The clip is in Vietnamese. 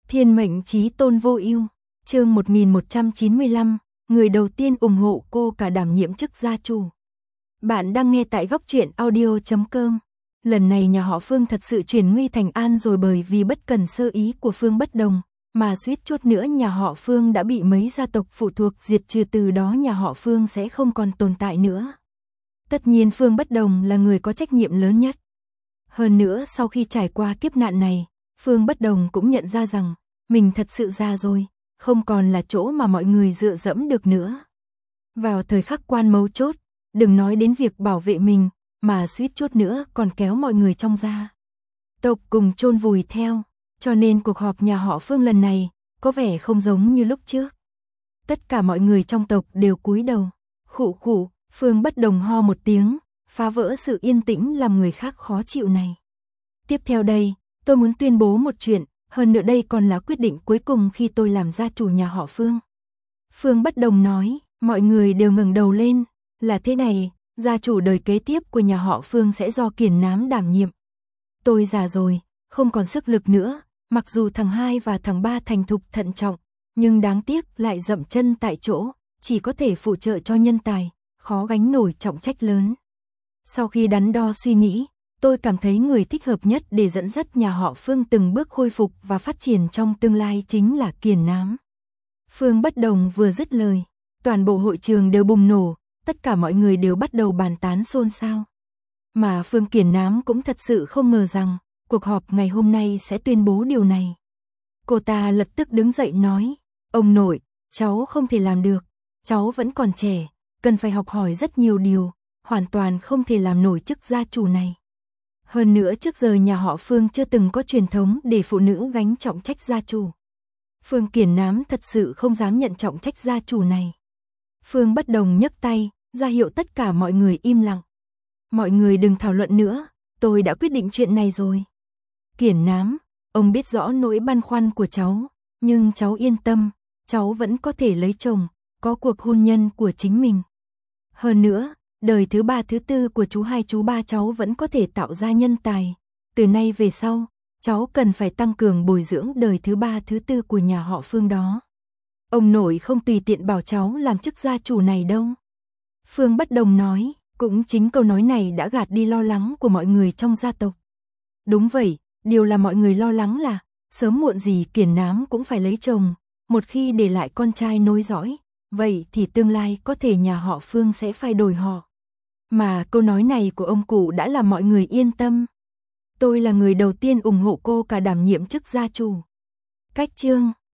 Thiên mệnh chí tôn vô ưu, chương 1195, người đầu tiên ủng hộ cô cả đảm nhiệm chức gia chủ. Bạn đang nghe tại góc truyện audio.com. Lần này nhà họ Phương thật sự chuyển nguy thành an rồi, bởi vì bất cần sơ ý của Phương Bất Đồng, mà suýt chút nữa nhà họ Phương đã bị mấy gia tộc phụ thuộc diệt trừ, từ đó nhà họ Phương sẽ không còn tồn tại nữa. Tất nhiên Phương Bất Đồng là người có trách nhiệm lớn nhất. Hơn nữa sau khi trải qua kiếp nạn này, Phương Bất Đồng cũng nhận ra rằng mình thật sự già rồi, không còn là chỗ mà mọi người dựa dẫm được nữa. Vào thời khắc quan mấu chốt, đừng nói đến việc bảo vệ mình, mà suýt chút nữa còn kéo mọi người trong gia tộc cùng chôn vùi theo, cho nên cuộc họp nhà họ Phương lần này có vẻ không giống như lúc trước. Tất cả mọi người trong tộc đều cúi đầu. Khụ khụ, Phương Bất Đồng ho một tiếng, phá vỡ sự yên tĩnh làm người khác khó chịu này. Tiếp theo đây, tôi muốn tuyên bố một chuyện, hơn nữa đây còn là quyết định cuối cùng khi tôi làm gia chủ nhà họ Phương. Phương Bất Đồng nói, mọi người đều ngẩng đầu lên, là thế này, gia chủ đời kế tiếp của nhà họ Phương sẽ do Kiền Nám đảm nhiệm. Tôi già rồi, không còn sức lực nữa, mặc dù thằng 2 và thằng 3 thành thục thận trọng, nhưng đáng tiếc lại dậm chân tại chỗ, chỉ có thể phụ trợ cho nhân tài, khó gánh nổi trọng trách lớn. Sau khi đắn đo suy nghĩ, tôi cảm thấy người thích hợp nhất để dẫn dắt nhà họ Phương từng bước khôi phục và phát triển trong tương lai chính là Kiền Nám. Phương Bất Đồng vừa dứt lời, toàn bộ hội trường đều bùng nổ, tất cả mọi người đều bắt đầu bàn tán xôn xao. Mà Phương Kiền Nám cũng thật sự không ngờ rằng cuộc họp ngày hôm nay sẽ tuyên bố điều này. Cô ta lập tức đứng dậy nói, ông nội, cháu không thể làm được, cháu vẫn còn trẻ, cần phải học hỏi rất nhiều điều, hoàn toàn không thể làm nổi chức gia chủ này. Hơn nữa trước giờ nhà họ Phương chưa từng có truyền thống để phụ nữ gánh trọng trách gia chủ. Phương Kiền Nám thật sự không dám nhận trọng trách gia chủ này. Phương Bất Đồng nhấc tay, ra hiệu tất cả mọi người im lặng. Mọi người đừng thảo luận nữa, tôi đã quyết định chuyện này rồi. Kiền Nám, ông biết rõ nỗi băn khoăn của cháu, nhưng cháu yên tâm, cháu vẫn có thể lấy chồng, có cuộc hôn nhân của chính mình. Hơn nữa, đời thứ 3 thứ 4 của chú 2 chú 3 cháu vẫn có thể tạo ra nhân tài. Từ nay về sau, cháu cần phải tăng cường bồi dưỡng đời thứ 3 thứ 4 của nhà họ Phương đó. Ông nội không tùy tiện bảo cháu làm chức gia chủ này đâu. Phương Bất Đồng nói, cũng chính câu nói này đã gạt đi lo lắng của mọi người trong gia tộc. Đúng vậy, điều là mọi người lo lắng là, sớm muộn gì Kiền Nám cũng phải lấy chồng, một khi để lại con trai nối dõi, vậy thì tương lai có thể nhà họ Phương sẽ phải đổi họ. Mà câu nói này của ông cụ đã làm mọi người yên tâm. Tôi là người đầu tiên ủng hộ cô cả đảm nhiệm chức gia chủ. Cách chương